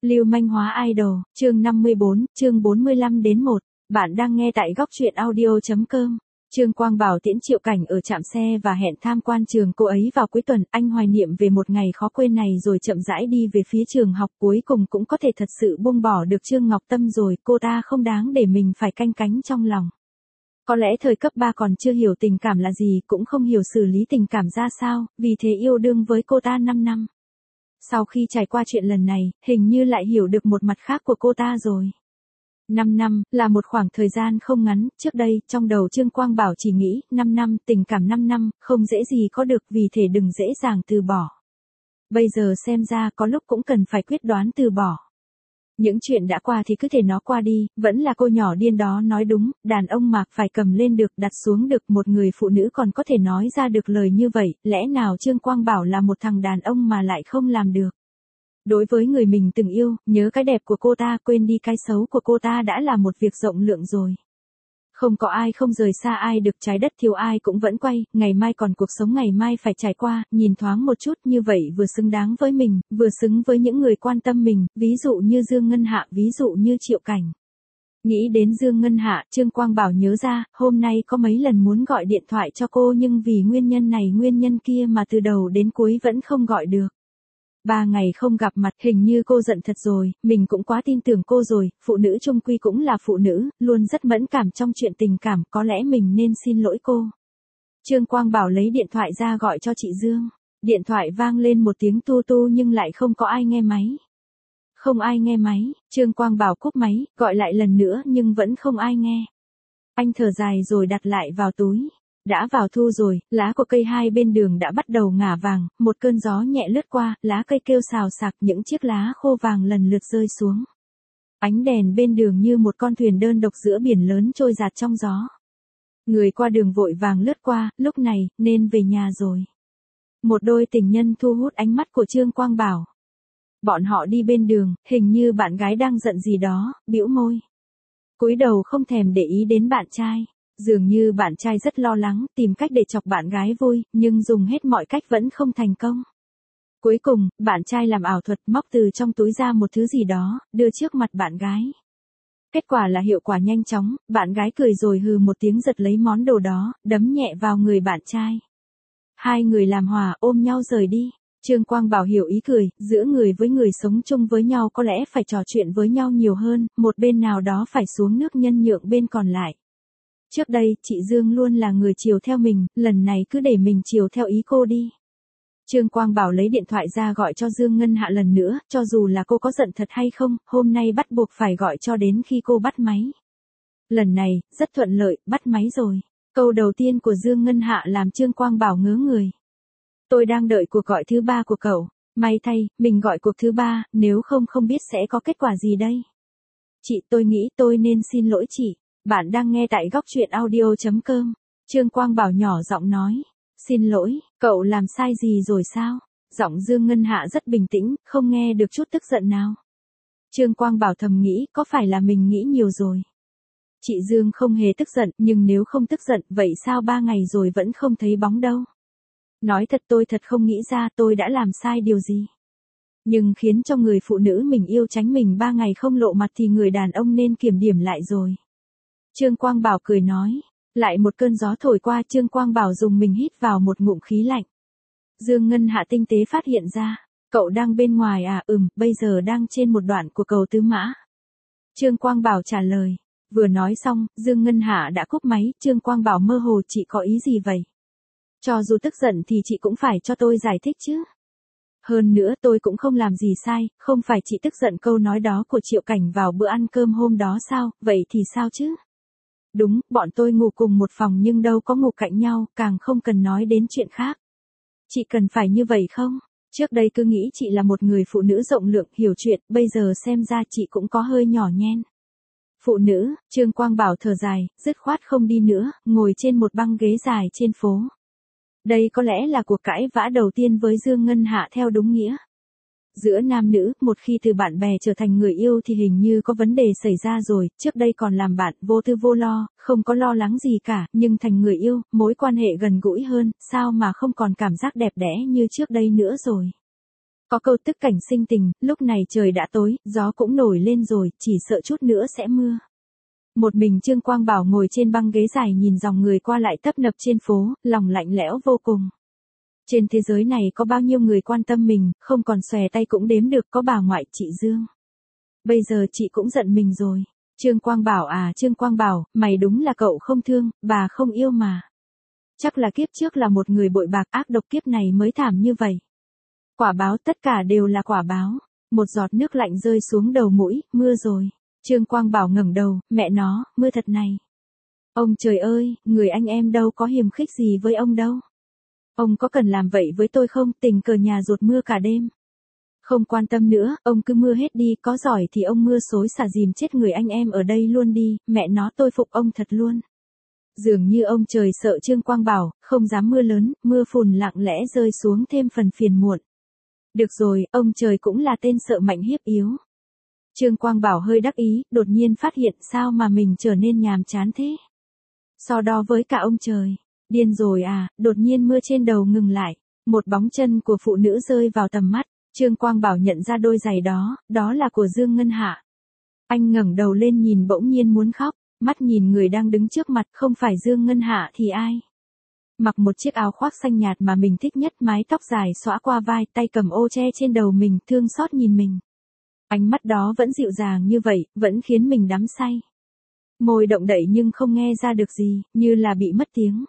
Lưu manh hóa idol, chương 54, chương 45 đến 1. Bạn đang nghe tại góc truyện audio.com. Trương Quang Bảo tiễn Triệu Cảnh ở trạm xe và hẹn tham quan trường cô ấy vào cuối tuần. Anh hoài niệm về một ngày khó quên này rồi chậm rãi đi về phía trường học, cuối cùng cũng có thể thật sự buông bỏ được Trương Ngọc Tâm rồi. Cô ta không đáng để mình phải canh cánh trong lòng. Có lẽ thời cấp 3 còn chưa hiểu tình cảm là gì, cũng không hiểu xử lý tình cảm ra sao, vì thế yêu đương với cô ta 5 năm. Sau khi trải qua chuyện lần này, hình như lại hiểu được một mặt khác của cô ta rồi. 5 năm, là một khoảng thời gian không ngắn. Trước đây, trong đầu Trương Quang Bảo chỉ nghĩ, 5 năm, tình cảm 5 năm, không dễ gì có được, vì thế đừng dễ dàng từ bỏ. Bây giờ xem ra có lúc cũng cần phải quyết đoán từ bỏ. Những chuyện đã qua thì cứ để nó qua đi, vẫn là cô nhỏ điên đó nói đúng, đàn ông mà phải cầm lên được, đặt xuống được, một người phụ nữ còn có thể nói ra được lời như vậy, lẽ nào Trương Quang Bảo là một thằng đàn ông mà lại không làm được. Đối với người mình từng yêu, nhớ cái đẹp của cô ta, quên đi cái xấu của cô ta đã là một việc rộng lượng rồi. Không có ai không rời xa ai được, trái đất thiếu ai cũng vẫn quay, ngày mai còn cuộc sống ngày mai phải trải qua, nhìn thoáng một chút như vậy vừa xứng đáng với mình, vừa xứng với những người quan tâm mình, ví dụ như Dương Ngân Hạ, ví dụ như Triệu Cảnh. Nghĩ đến Dương Ngân Hạ, Trương Quang Bảo nhớ ra, hôm nay có mấy lần muốn gọi điện thoại cho cô nhưng vì nguyên nhân này nguyên nhân kia mà từ đầu đến cuối vẫn không gọi được. 3 ngày không gặp mặt, hình như cô giận thật rồi, mình cũng quá tin tưởng cô rồi, phụ nữ chung quy cũng là phụ nữ, luôn rất mẫn cảm trong chuyện tình cảm, có lẽ mình nên xin lỗi cô. Trương Quang Bảo lấy điện thoại ra gọi cho chị Dương. Điện thoại vang lên một tiếng tu tu nhưng lại không có ai nghe máy. Không ai nghe máy, Trương Quang Bảo cúp máy, gọi lại lần nữa nhưng vẫn không ai nghe. Anh thở dài rồi đặt lại vào túi. Đã vào thu rồi, lá của cây hai bên đường đã bắt đầu ngả vàng, một cơn gió nhẹ lướt qua, lá cây kêu xào xạc, những chiếc lá khô vàng lần lượt rơi xuống. Ánh đèn bên đường như một con thuyền đơn độc giữa biển lớn trôi dạt trong gió. Người qua đường vội vàng lướt qua, lúc này, nên về nhà rồi. Một đôi tình nhân thu hút ánh mắt của Trương Quang Bảo. Bọn họ đi bên đường, hình như bạn gái đang giận gì đó, bĩu môi. Cúi đầu không thèm để ý đến bạn trai. Dường như bạn trai rất lo lắng, tìm cách để chọc bạn gái vui, nhưng dùng hết mọi cách vẫn không thành công. Cuối cùng, bạn trai làm ảo thuật, móc từ trong túi ra một thứ gì đó, đưa trước mặt bạn gái. Kết quả là hiệu quả nhanh chóng, bạn gái cười rồi hừ một tiếng giật lấy món đồ đó, đấm nhẹ vào người bạn trai. Hai người làm hòa, ôm nhau rời đi. Trương Quang Bảo hiểu ý cười, giữa người với người sống chung với nhau có lẽ phải trò chuyện với nhau nhiều hơn, một bên nào đó phải xuống nước nhân nhượng bên còn lại. Trước đây, chị Dương luôn là người chiều theo mình, lần này cứ để mình chiều theo ý cô đi. Trương Quang Bảo lấy điện thoại ra gọi cho Dương Ngân Hạ lần nữa, cho dù là cô có giận thật hay không, hôm nay bắt buộc phải gọi cho đến khi cô bắt máy. Lần này, rất thuận lợi, bắt máy rồi. Câu đầu tiên của Dương Ngân Hạ làm Trương Quang Bảo ngớ người. Tôi đang đợi cuộc gọi thứ 3 của cậu. May thay, mình gọi cuộc thứ 3, nếu không biết sẽ có kết quả gì đây. Chị, tôi nghĩ tôi nên xin lỗi chị. Bạn đang nghe tại góc truyện audio.com. Trương Quang Bảo nhỏ giọng nói. Xin lỗi, cậu làm sai gì rồi sao? Giọng Dương Ngân Hạ rất bình tĩnh, không nghe được chút tức giận nào. Trương Quang Bảo thầm nghĩ, có phải là mình nghĩ nhiều rồi? Chị Dương không hề tức giận, nhưng nếu không tức giận, vậy sao 3 ngày rồi vẫn không thấy bóng đâu? Nói thật tôi thật không nghĩ ra tôi đã làm sai điều gì. Nhưng khiến cho người phụ nữ mình yêu tránh mình 3 ngày không lộ mặt thì người đàn ông nên kiểm điểm lại rồi. Trương Quang Bảo cười nói. Lại một cơn gió thổi qua, Trương Quang Bảo dùng mình hít vào một ngụm khí lạnh. Dương Ngân Hạ tinh tế phát hiện ra. Cậu đang bên ngoài à? Bây giờ đang trên một đoạn của cầu Tứ Mã. Trương Quang Bảo trả lời. Vừa nói xong, Dương Ngân Hạ đã cúp máy. Trương Quang Bảo mơ hồ, chị có ý gì vậy? Cho dù tức giận thì chị cũng phải cho tôi giải thích chứ. Hơn nữa tôi cũng không làm gì sai, không phải chị tức giận câu nói đó của Triệu Cảnh vào bữa ăn cơm hôm đó sao, vậy thì sao chứ? Đúng, bọn tôi ngủ cùng một phòng nhưng đâu có ngủ cạnh nhau, càng không cần nói đến chuyện khác. Chị cần phải như vậy không? Trước đây cứ nghĩ chị là một người phụ nữ rộng lượng, hiểu chuyện, bây giờ xem ra chị cũng có hơi nhỏ nhen. Phụ nữ, Trương Quang Bảo thở dài, dứt khoát không đi nữa, ngồi trên một băng ghế dài trên phố. Đây có lẽ là cuộc cãi vã đầu tiên với Dương Ngân Hạ theo đúng nghĩa. Giữa nam nữ, một khi từ bạn bè trở thành người yêu thì hình như có vấn đề xảy ra rồi, trước đây còn làm bạn, vô tư vô lo, không có lo lắng gì cả, nhưng thành người yêu, mối quan hệ gần gũi hơn, sao mà không còn cảm giác đẹp đẽ như trước đây nữa rồi. Có câu tức cảnh sinh tình, lúc này trời đã tối, gió cũng nổi lên rồi, chỉ sợ chút nữa sẽ mưa. Một mình Trương Quang Bảo ngồi trên băng ghế dài nhìn dòng người qua lại tấp nập trên phố, lòng lạnh lẽo vô cùng. Trên thế giới này có bao nhiêu người quan tâm mình, không còn xòe tay cũng đếm được, có bà ngoại chị Dương. Bây giờ chị cũng giận mình rồi. Trương Quang Bảo à, Trương Quang Bảo, mày đúng là cậu không thương, bà không yêu mà. Chắc là kiếp trước là một người bội bạc ác độc, kiếp này mới thảm như vậy. Quả báo, tất cả đều là quả báo. Một giọt nước lạnh rơi xuống đầu mũi, mưa rồi. Trương Quang Bảo ngẩng đầu, mẹ nó, mưa thật này. Ông trời ơi, người anh em đâu có hiềm khích gì với ông đâu. Ông có cần làm vậy với tôi không, tình cờ nhà rột mưa cả đêm. Không quan tâm nữa, ông cứ mưa hết đi, có giỏi thì ông mưa xối xả dìm chết người anh em ở đây luôn đi, mẹ nó tôi phục ông thật luôn. Dường như ông trời sợ Trương Quang Bảo, không dám mưa lớn, mưa phùn lặng lẽ rơi xuống thêm phần phiền muộn. Được rồi, ông trời cũng là tên sợ mạnh hiếp yếu. Trương Quang Bảo hơi đắc ý, đột nhiên phát hiện sao mà mình trở nên nhàm chán thế. So đo với cả ông trời. Điên rồi à, đột nhiên mưa trên đầu ngừng lại. Một bóng chân của phụ nữ rơi vào tầm mắt. Trương Quang Bảo nhận ra đôi giày đó, đó là của Dương Ngân Hạ. Anh ngẩng đầu lên nhìn bỗng nhiên muốn khóc, mắt nhìn người đang đứng trước mặt, không phải Dương Ngân Hạ thì ai? Mặc một chiếc áo khoác xanh nhạt mà mình thích nhất, mái tóc dài xõa qua vai, tay cầm ô che trên đầu mình, thương xót nhìn mình. Ánh mắt đó vẫn dịu dàng như vậy, vẫn khiến mình đắm say. Môi động đậy nhưng không nghe ra được gì, như là bị mất tiếng.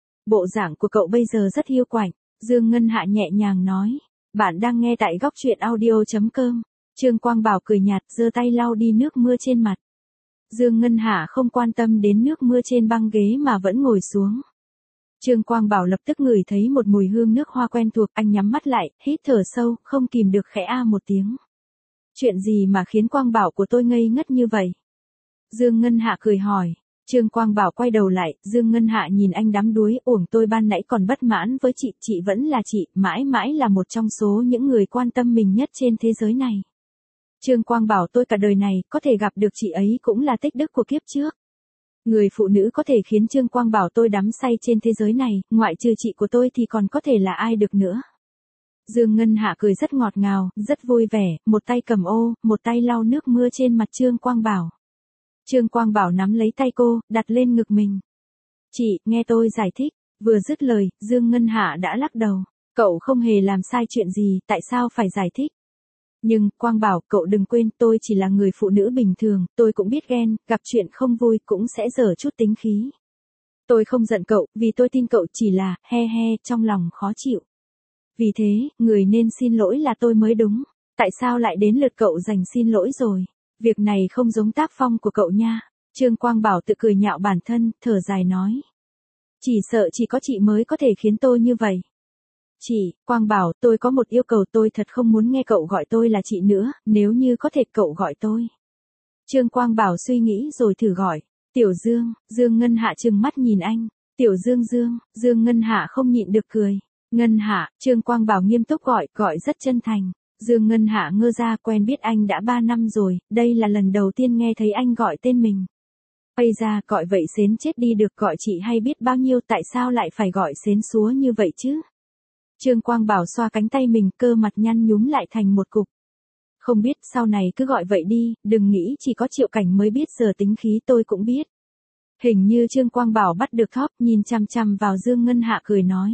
Bộ dạng của cậu bây giờ rất hiu quạnh, Dương Ngân Hạ nhẹ nhàng nói. Bạn đang nghe tại góc truyện audio.com. Trương Quang Bảo cười nhạt, giơ tay lau đi nước mưa trên mặt. Dương Ngân Hạ không quan tâm đến nước mưa trên băng ghế mà vẫn ngồi xuống. Trương Quang Bảo lập tức ngửi thấy một mùi hương nước hoa quen thuộc, anh nhắm mắt lại, hít thở sâu, không kìm được khẽ a một tiếng. Chuyện gì mà khiến Quang Bảo của tôi ngây ngất như vậy? Dương Ngân Hạ cười hỏi. Trương Quang Bảo quay đầu lại, Dương Ngân Hạ nhìn anh đắm đuối, uổng tôi ban nãy còn bất mãn với chị vẫn là chị, mãi mãi là một trong số những người quan tâm mình nhất trên thế giới này. Trương Quang Bảo tôi cả đời này, có thể gặp được chị ấy cũng là tích đức của kiếp trước. Người phụ nữ có thể khiến Trương Quang Bảo tôi đắm say trên thế giới này, ngoại trừ chị của tôi thì còn có thể là ai được nữa. Dương Ngân Hạ cười rất ngọt ngào, rất vui vẻ, một tay cầm ô, một tay lau nước mưa trên mặt Trương Quang Bảo. Trương Quang Bảo nắm lấy tay cô, đặt lên ngực mình. Chị, nghe tôi giải thích. Vừa dứt lời, Dương Ngân Hạ đã lắc đầu. Cậu không hề làm sai chuyện gì, tại sao phải giải thích? Nhưng, Quang Bảo, cậu đừng quên, tôi chỉ là người phụ nữ bình thường, tôi cũng biết ghen, gặp chuyện không vui cũng sẽ dở chút tính khí. Tôi không giận cậu, vì tôi tin cậu chỉ là, trong lòng khó chịu. Vì thế, người nên xin lỗi là tôi mới đúng. Tại sao lại đến lượt cậu giành xin lỗi rồi? Việc này không giống tác phong của cậu nha. Trương Quang Bảo tự cười nhạo bản thân, thở dài nói. Chỉ sợ chỉ có chị mới có thể khiến tôi như vậy. Chị, Quang Bảo, tôi có một yêu cầu, tôi thật không muốn nghe cậu gọi tôi là chị nữa, nếu như có thể cậu gọi tôi. Trương Quang Bảo suy nghĩ rồi thử gọi. Tiểu Dương, Dương Ngân Hạ trừng mắt nhìn anh. Tiểu Dương Dương Ngân Hạ không nhịn được cười. Ngân Hạ, Trương Quang Bảo nghiêm túc gọi rất chân thành. Dương Ngân Hạ ngơ ra, quen biết anh đã 3 năm rồi, đây là lần đầu tiên nghe thấy anh gọi tên mình. Ây da, gọi vậy xến chết đi được, gọi chị hay biết bao nhiêu, tại sao lại phải gọi xến xúa như vậy chứ? Trương Quang Bảo xoa cánh tay mình, cơ mặt nhăn nhúm lại thành một cục. Không biết, sau này cứ gọi vậy đi, đừng nghĩ chỉ có Triệu Cảnh mới biết, giờ tính khí tôi cũng biết. Hình như Trương Quang Bảo bắt được thóp, nhìn chằm chằm vào Dương Ngân Hạ cười nói.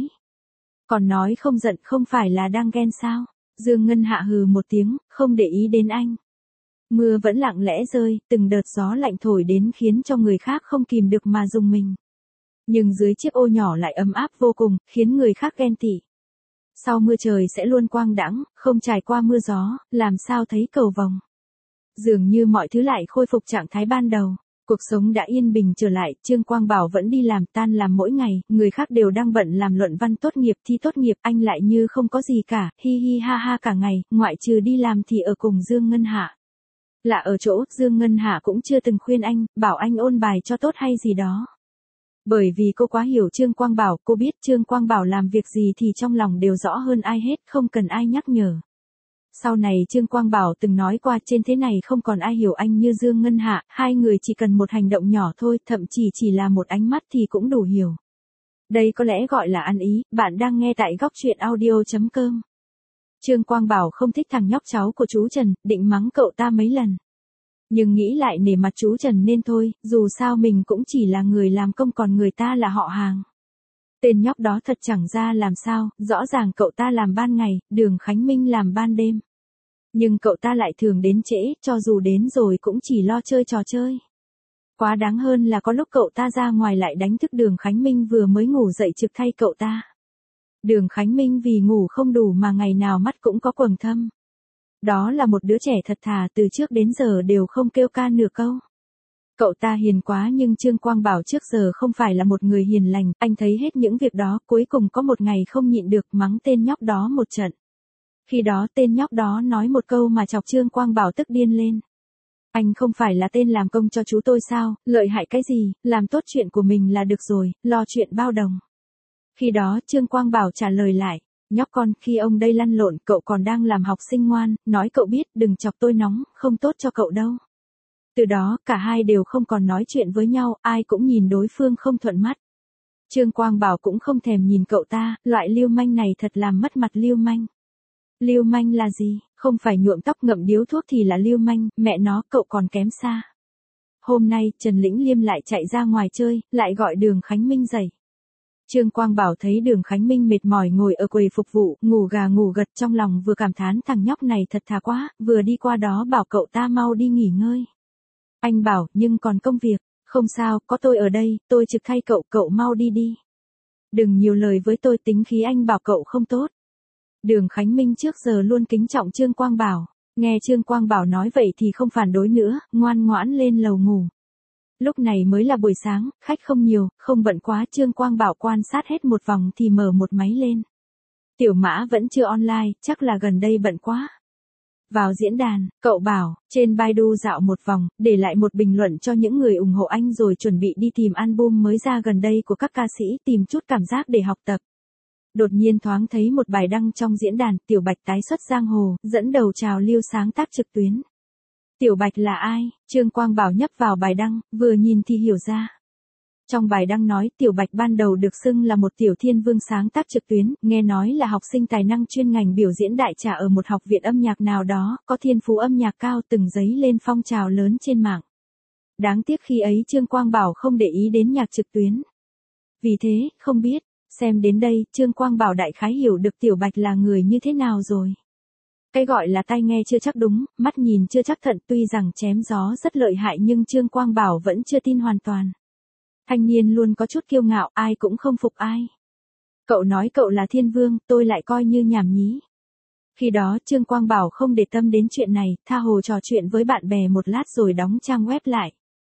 Còn nói không giận, không phải là đang ghen sao? Dương Ngân Hạ hừ một tiếng, không để ý đến anh. Mưa vẫn lặng lẽ rơi, từng đợt gió lạnh thổi đến khiến cho người khác không kìm được mà rùng mình. Nhưng dưới chiếc ô nhỏ lại ấm áp vô cùng, khiến người khác ghen tị. Sau mưa trời sẽ luôn quang đãng, không trải qua mưa gió, làm sao thấy cầu vồng. Dường như mọi thứ lại khôi phục trạng thái ban đầu. Cuộc sống đã yên bình trở lại, Trương Quang Bảo vẫn đi làm, tan làm mỗi ngày, người khác đều đang bận làm luận văn tốt nghiệp, thi tốt nghiệp, anh lại như không có gì cả, hi hi ha ha cả ngày, ngoại trừ đi làm thì ở cùng Dương Ngân Hạ. Lạ ở chỗ, Dương Ngân Hạ cũng chưa từng khuyên anh, bảo anh ôn bài cho tốt hay gì đó. Bởi vì cô quá hiểu Trương Quang Bảo, cô biết Trương Quang Bảo làm việc gì thì trong lòng đều rõ hơn ai hết, không cần ai nhắc nhở. Sau này Trương Quang Bảo từng nói qua, trên thế này không còn ai hiểu anh như Dương Ngân Hạ, hai người chỉ cần một hành động nhỏ thôi, thậm chỉ là một ánh mắt thì cũng đủ hiểu. Đây có lẽ gọi là ăn ý, bạn đang nghe tại góc truyện audio.com. Trương Quang Bảo không thích thằng nhóc cháu của chú Trần, định mắng cậu ta mấy lần. Nhưng nghĩ lại nể mặt chú Trần nên thôi, dù sao mình cũng chỉ là người làm công còn người ta là họ hàng. Tên nhóc đó thật chẳng ra làm sao, rõ ràng cậu ta làm ban ngày, Đường Khánh Minh làm ban đêm. Nhưng cậu ta lại thường đến trễ, cho dù đến rồi cũng chỉ lo chơi trò chơi. Quá đáng hơn là có lúc cậu ta ra ngoài lại đánh thức Đường Khánh Minh vừa mới ngủ dậy trực thay cậu ta. Đường Khánh Minh vì ngủ không đủ mà ngày nào mắt cũng có quầng thâm. Đó là một đứa trẻ thật thà, từ trước đến giờ đều không kêu ca nửa câu. Cậu ta hiền quá nhưng Trương Quang Bảo trước giờ không phải là một người hiền lành, anh thấy hết những việc đó, cuối cùng có một ngày không nhịn được mắng tên nhóc đó một trận. Khi đó tên nhóc đó nói một câu mà chọc Trương Quang Bảo tức điên lên. Anh không phải là tên làm công cho chú tôi sao, lợi hại cái gì, làm tốt chuyện của mình là được rồi, lo chuyện bao đồng. Khi đó Trương Quang Bảo trả lời lại, nhóc con, khi ông đây lăn lộn, cậu còn đang làm học sinh ngoan, nói cậu biết, đừng chọc tôi nóng, không tốt cho cậu đâu. Từ đó, cả hai đều không còn nói chuyện với nhau, ai cũng nhìn đối phương không thuận mắt. Trương Quang Bảo cũng không thèm nhìn cậu ta, loại lưu manh này thật làm mất mặt lưu manh. Lưu manh là gì, không phải nhuộm tóc ngậm điếu thuốc thì là lưu manh, mẹ nó, cậu còn kém xa. Hôm nay, Trần Lĩnh Liêm lại chạy ra ngoài chơi, lại gọi Đường Khánh Minh dậy. Trương Quang Bảo thấy Đường Khánh Minh mệt mỏi ngồi ở quầy phục vụ, ngủ gà ngủ gật, trong lòng vừa cảm thán thằng nhóc này thật thà quá, vừa đi qua đó bảo cậu ta mau đi nghỉ ngơi. Anh bảo, nhưng còn công việc, không sao, có tôi ở đây, tôi trực thay cậu, cậu mau đi đi. Đừng nhiều lời với tôi, tính khí anh bảo cậu không tốt. Đường Khánh Minh trước giờ luôn kính trọng Trương Quang Bảo, nghe Trương Quang Bảo nói vậy thì không phản đối nữa, ngoan ngoãn lên lầu ngủ. Lúc này mới là buổi sáng, khách không nhiều, không bận quá, Trương Quang Bảo quan sát hết một vòng thì mở một máy lên. Tiểu Mã vẫn chưa online, chắc là gần đây bận quá. Vào diễn đàn, cậu bảo, trên Baidu dạo một vòng, để lại một bình luận cho những người ủng hộ anh rồi chuẩn bị đi tìm album mới ra gần đây của các ca sĩ, tìm chút cảm giác để học tập. Đột nhiên thoáng thấy một bài đăng trong diễn đàn, Tiểu Bạch tái xuất giang hồ, dẫn đầu trào lưu sáng tác trực tuyến. Tiểu Bạch là ai? Trương Quang Bảo nhấp vào bài đăng, vừa nhìn thì hiểu ra. Trong bài đăng nói Tiểu Bạch ban đầu được xưng là một tiểu thiên vương sáng tác trực tuyến, nghe nói là học sinh tài năng chuyên ngành biểu diễn đại trà ở một học viện âm nhạc nào đó, có thiên phú âm nhạc cao, từng dấy lên phong trào lớn trên mạng. Đáng tiếc khi ấy Trương Quang Bảo không để ý đến nhạc trực tuyến. Vì thế, không biết, xem đến đây, Trương Quang Bảo đại khái hiểu được Tiểu Bạch là người như thế nào rồi. Cái gọi là tai nghe chưa chắc đúng, mắt nhìn chưa chắc thận, tuy rằng chém gió rất lợi hại nhưng Trương Quang Bảo vẫn chưa tin hoàn toàn. Thanh niên luôn có chút kiêu ngạo, ai cũng không phục ai. Cậu nói cậu là thiên vương, tôi lại coi như nhảm nhí. Khi đó Trương Quang Bảo không để tâm đến chuyện này, tha hồ trò chuyện với bạn bè một lát rồi đóng trang web lại.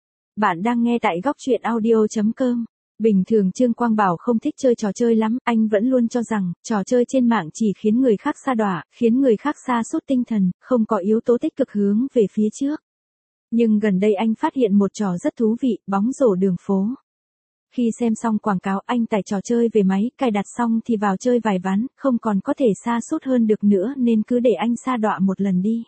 Bạn đang nghe tại góc truyện audio.com. Bình thường Trương Quang Bảo không thích chơi trò chơi lắm, anh vẫn luôn cho rằng, trò chơi trên mạng chỉ khiến người khác sa đọa, khiến người khác sa sút tinh thần, không có yếu tố tích cực hướng về phía trước. Nhưng gần đây anh phát hiện một trò rất thú vị, bóng rổ đường phố. Khi xem xong quảng cáo anh tải trò chơi về máy, cài đặt xong thì vào chơi vài ván, không còn có thể sa sút hơn được nữa nên cứ để anh sa đọa một lần đi.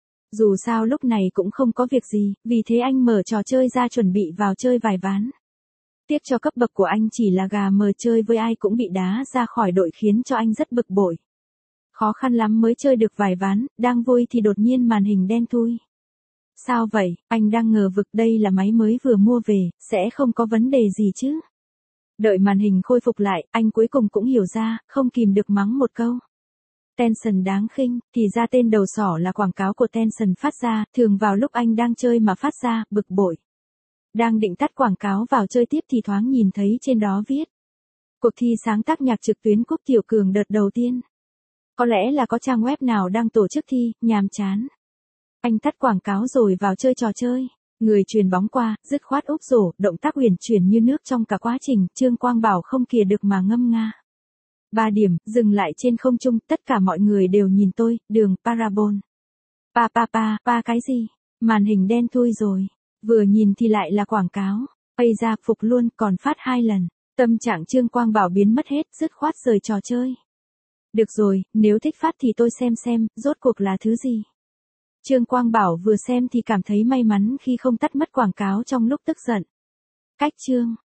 Dù sao lúc này cũng không có việc gì, vì thế anh mở trò chơi ra chuẩn bị vào chơi vài ván. Tiếc cho cấp bậc của anh chỉ là gà mờ, chơi với ai cũng bị đá ra khỏi đội khiến cho anh rất bực bội. Khó khăn lắm mới chơi được vài ván, đang vui thì đột nhiên màn hình đen thui. Sao vậy, anh đang ngờ vực, đây là máy mới vừa mua về, sẽ không có vấn đề gì chứ. Đợi màn hình khôi phục lại, anh cuối cùng cũng hiểu ra, không kìm được mắng một câu. Tencent đáng khinh, thì ra tên đầu sỏ là quảng cáo của Tencent phát ra, thường vào lúc anh đang chơi mà phát ra, bực bội. Đang định tắt quảng cáo vào chơi tiếp thì thoáng nhìn thấy trên đó viết. Cuộc thi sáng tác nhạc trực tuyến Cúc Tiểu Cường đợt đầu tiên. Có lẽ là có trang web nào đang tổ chức thi, nhàm chán. Anh tắt quảng cáo rồi vào chơi trò chơi. Người chuyền bóng qua, dứt khoát úp rổ, động tác huyền chuyển như nước trong cả quá trình, Trương Quang Bảo không kìa được mà ngâm nga. 3 điểm, dừng lại trên không trung, tất cả mọi người đều nhìn tôi, đường parabol. Pa cái gì? Màn hình đen thui rồi. Vừa nhìn thì lại là quảng cáo. Bây ra phục luôn, còn phát 2 lần. Tâm trạng Trương Quang Bảo biến mất hết, dứt khoát rời trò chơi. Được rồi, nếu thích phát thì tôi xem, rốt cuộc là thứ gì. Trương Quang Bảo vừa xem thì cảm thấy may mắn khi không tắt mất quảng cáo trong lúc tức giận. Cách chương